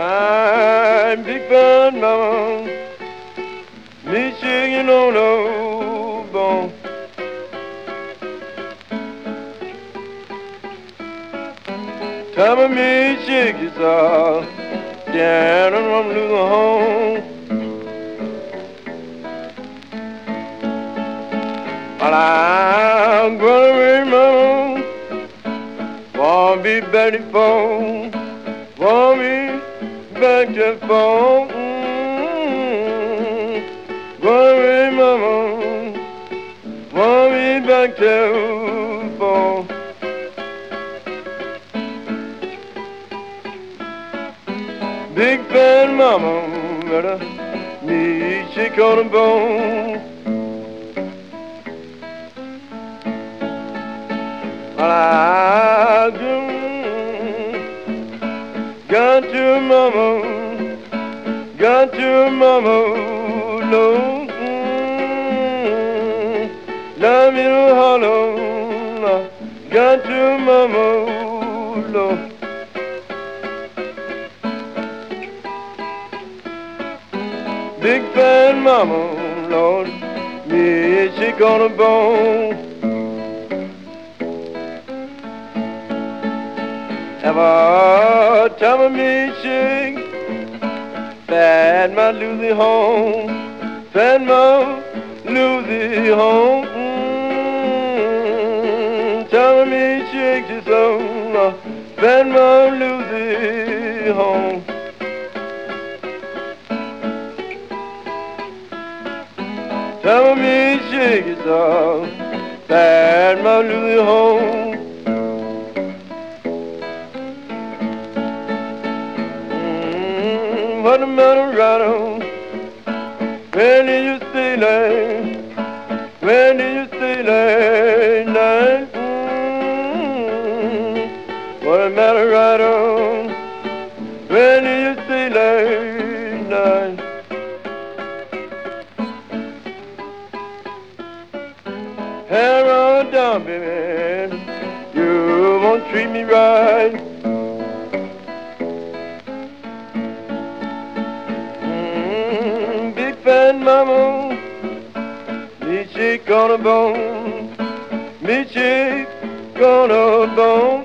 I'm big fat mama, me shaking on the bone. Time of me shake is all down and I'm losing home. But I'm gonna remember, won't be back to phone, won't be back to phone. Gonna remember, won't be back to phone. Big fat mama, better me shake on the bone. Well, I got your mama, got your mama, no. Love me to hollow, got your mama, no. Big fat mama, Lord, me shake on a bone. Have a time of me shake, fat my Lucy home, fat my Lucy home. Time of me shake your soul, fat my Lucy home. Tell me shake it off, fat my Lucy home. What a matter right on? Where did you stay last? Where did you stay last night? What a matter right on? Where did you stay last night? Hair on down, baby, you won't treat me right. Big fat mama, me shake on a bone, me shake on a bone.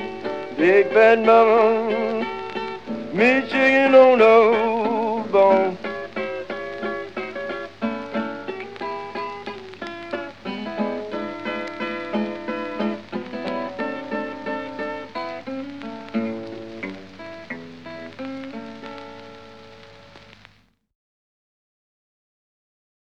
Big fat mama, me shaking on a bone.